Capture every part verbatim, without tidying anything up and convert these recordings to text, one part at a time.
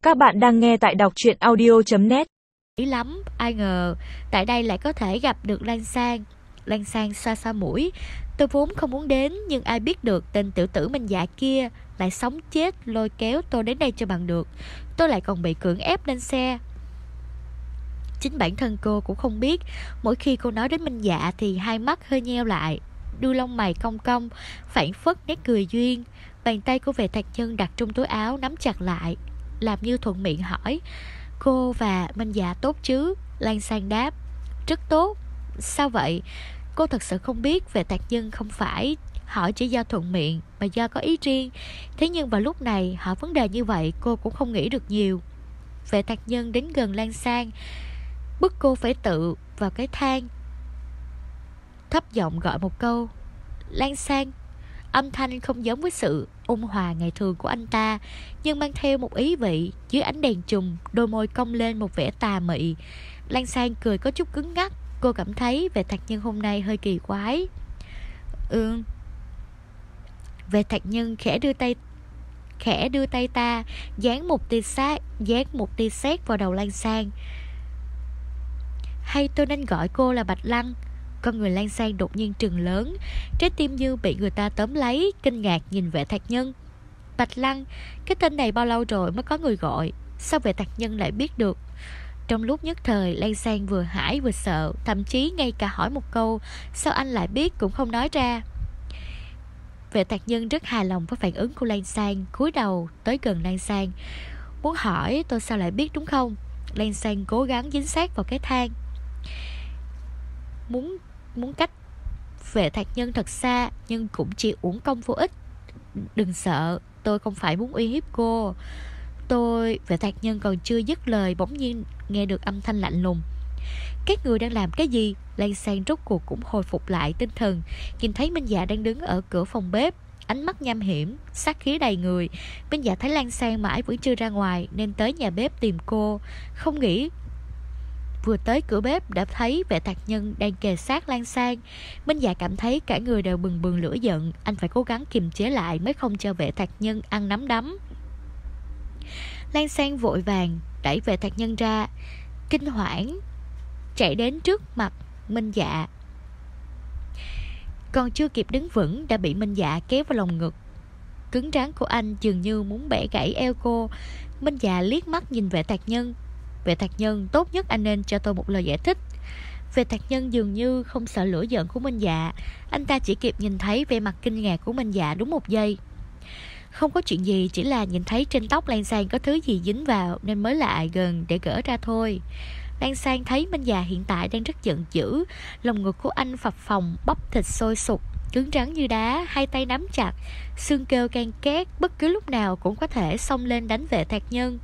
Các bạn đang nghe tại đọc truyện audio chấm net. Ý lắm, ai ngờ tại đây lại có thể gặp được Lan Sang. Lan Sang xoa xoa mũi. Tôi vốn không muốn đến, nhưng ai biết được tên tiểu tử Minh Dạ kia lại sống chết lôi kéo tôi đến đây cho bằng được. Tôi lại còn bị cưỡng ép lên xe. Chính bản thân cô cũng không biết, mỗi khi cô nói đến Minh Dạ thì hai mắt hơi nheo lại, đuôi lông mày cong cong, phảng phất nét cười duyên. Bàn tay của Vệ Thạc Nhân đặt trong túi áo nắm chặt lại, làm như thuận miệng hỏi: "Cô và Minh Dạ tốt chứ?" Lan Sang đáp: "Rất tốt." "Sao vậy?" Cô thật sự không biết Vệ Thạc Nhân không phải hỏi chỉ do thuận miệng mà do có ý riêng. Thế nhưng vào lúc này hỏi vấn đề như vậy cô cũng không nghĩ được nhiều. Vệ Thạc Nhân đến gần Lan Sang, bức cô phải tự vào cái thang, thấp giọng gọi một câu: "Lan Sang." Âm thanh không giống với sự ôn hòa ngày thường của anh ta, nhưng mang theo một ý vị. Dưới ánh đèn chùm, đôi môi cong lên một vẻ tà mị. Lan Sang cười có chút cứng ngắc. Cô cảm thấy Vệ Thạc Nhân hôm nay hơi kỳ quái. Ừ. Vệ Thạc Nhân khẽ đưa tay khẽ đưa tay ta dán một tia sát dán một tia sét vào đầu Lan Sang. Hay tôi nên gọi cô là Bạch Lăng? Con người Lan Sang đột nhiên trừng lớn, trái tim như bị người ta tóm lấy, kinh ngạc nhìn Vệ Thạc Nhân. Bạch Lăng, cái tên này bao lâu rồi mới có người gọi? Sao Vệ Thạc Nhân lại biết được? Trong lúc nhất thời, Lan Sang vừa hãi vừa sợ, thậm chí ngay cả hỏi một câu sao anh lại biết cũng không nói ra. Vệ Thạc Nhân rất hài lòng với phản ứng của Lan Sang, cúi đầu tới gần Lan Sang. Muốn hỏi tôi sao lại biết đúng không? Lan Sang cố gắng dính sát vào cái thang, Muốn muốn cách Vệ Thạc Nhân thật xa, nhưng cũng chỉ uổng công vô ích. Đừng sợ, tôi không phải muốn uy hiếp cô. Tôi... Vệ Thạc Nhân còn chưa dứt lời, bỗng nhiên nghe được âm thanh lạnh lùng: "Các người đang làm cái gì?" Lan Sang rốt cuộc cũng hồi phục lại tinh thần, nhìn thấy Minh Dạ đang đứng ở cửa phòng bếp, ánh mắt nham hiểm, sát khí đầy người. Minh Dạ thấy Lan Sang mãi vẫn chưa ra ngoài nên tới nhà bếp tìm cô. Không nghĩ vừa tới cửa bếp đã thấy Vệ Thạc Nhân đang kề sát Lan Sang. Minh Dạ cảm thấy cả người đều bừng bừng lửa giận. Anh phải cố gắng kiềm chế lại mới không cho Vệ Thạc Nhân ăn nắm đấm. Lan Sang vội vàng đẩy Vệ Thạc Nhân ra, kinh hoảng chạy đến trước mặt Minh Dạ. Còn chưa kịp đứng vững đã bị Minh Dạ kéo vào lòng ngực cứng rắn của anh, dường như muốn bẻ gãy eo cô. Minh Dạ liếc mắt nhìn Vệ Thạc Nhân. Vệ Thạc Nhân, tốt nhất anh nên cho tôi một lời giải thích. Vệ Thạc Nhân dường như không sợ lửa giận của Minh Dạ. Anh ta chỉ kịp nhìn thấy vẻ mặt kinh ngạc của Minh Dạ đúng một giây. Không có chuyện gì, chỉ là nhìn thấy trên tóc Lan Sang có thứ gì dính vào nên mới lại gần để gỡ ra thôi. Lan Sang thấy Minh Dạ hiện tại đang rất giận dữ. Lòng ngực của anh phập phồng, bắp thịt sôi sục, cứng rắn như đá, hai tay nắm chặt, xương kêu can két, bất cứ lúc nào cũng có thể xông lên đánh Vệ Thạc Nhân.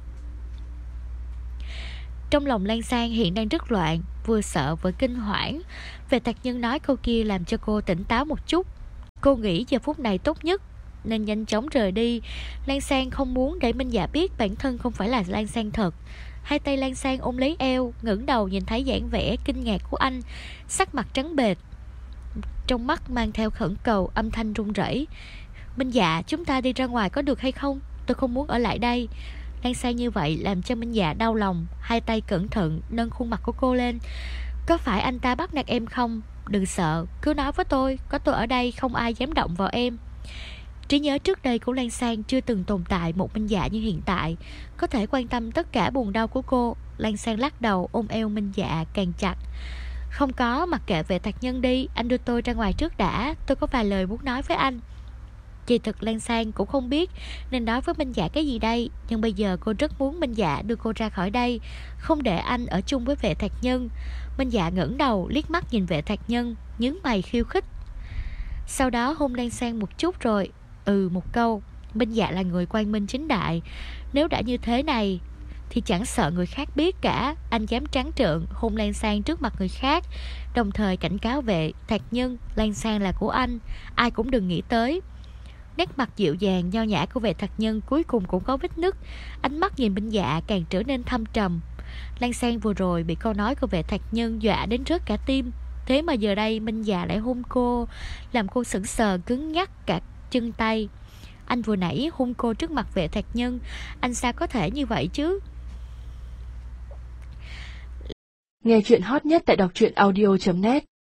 Trong lòng Lan Sang hiện đang rất loạn, vừa sợ vừa kinh hoảng. Vệ Thạc Nhân nói câu kia làm cho cô tỉnh táo một chút. Cô nghĩ giờ phút này tốt nhất nên nhanh chóng rời đi. Lan Sang không muốn để Minh Dạ biết bản thân không phải là Lan Sang thật. Hai tay Lan Sang ôm lấy eo, ngẩng đầu nhìn thấy dáng vẻ kinh ngạc của anh, sắc mặt trắng bệch, trong mắt mang theo khẩn cầu, âm thanh run rẩy: "Minh Dạ, chúng ta đi ra ngoài có được hay không? Tôi không muốn ở lại đây." Lan Sang như vậy làm cho Minh Dạ đau lòng, hai tay cẩn thận nâng khuôn mặt của cô lên. "Có phải anh ta bắt nạt em không? Đừng sợ, cứ nói với tôi, có tôi ở đây không ai dám động vào em." Trí nhớ trước đây của Lan Sang chưa từng tồn tại một Minh Dạ như hiện tại, có thể quan tâm tất cả buồn đau của cô. Lan Sang lắc đầu ôm eo Minh Dạ càng chặt. "Không có, mặc kệ Vệ Thạc Nhân đi, anh đưa tôi ra ngoài trước đã, tôi có vài lời muốn nói với anh." Kỳ thực Lan Sang cũng không biết nên nói với Minh Dạ cái gì đây, nhưng bây giờ cô rất muốn Minh Dạ đưa cô ra khỏi đây, không để anh ở chung với Vệ Thạc Nhân. Minh Dạ ngẩng đầu liếc mắt nhìn Vệ Thạc Nhân, nhướng mày khiêu khích, sau đó hôn Lan Sang một chút rồi ừ một câu. Minh Dạ là người quang minh chính đại, nếu đã như thế này thì chẳng sợ người khác biết cả. Anh dám trắng trợn hôn Lan Sang trước mặt người khác, đồng thời cảnh cáo Vệ Thạc Nhân Lan Sang là của anh, ai cũng đừng nghĩ tới. Nét mặt dịu dàng nho nhã của Vệ Thạc Nhân cuối cùng cũng có vết nứt. Ánh mắt nhìn Minh Dạ càng trở nên thâm trầm. Lan Sang vừa rồi bị câu nói của Vệ Thạc Nhân dọa đến rớt cả tim, thế mà giờ đây Minh Dạ lại hôn cô, làm cô sững sờ cứng nhắc cả chân tay. Anh vừa nãy hung cô trước mặt Vệ Thạc Nhân, anh sao có thể như vậy chứ? Nghe chuyện hot nhất tại đọc truyện audio chấm net.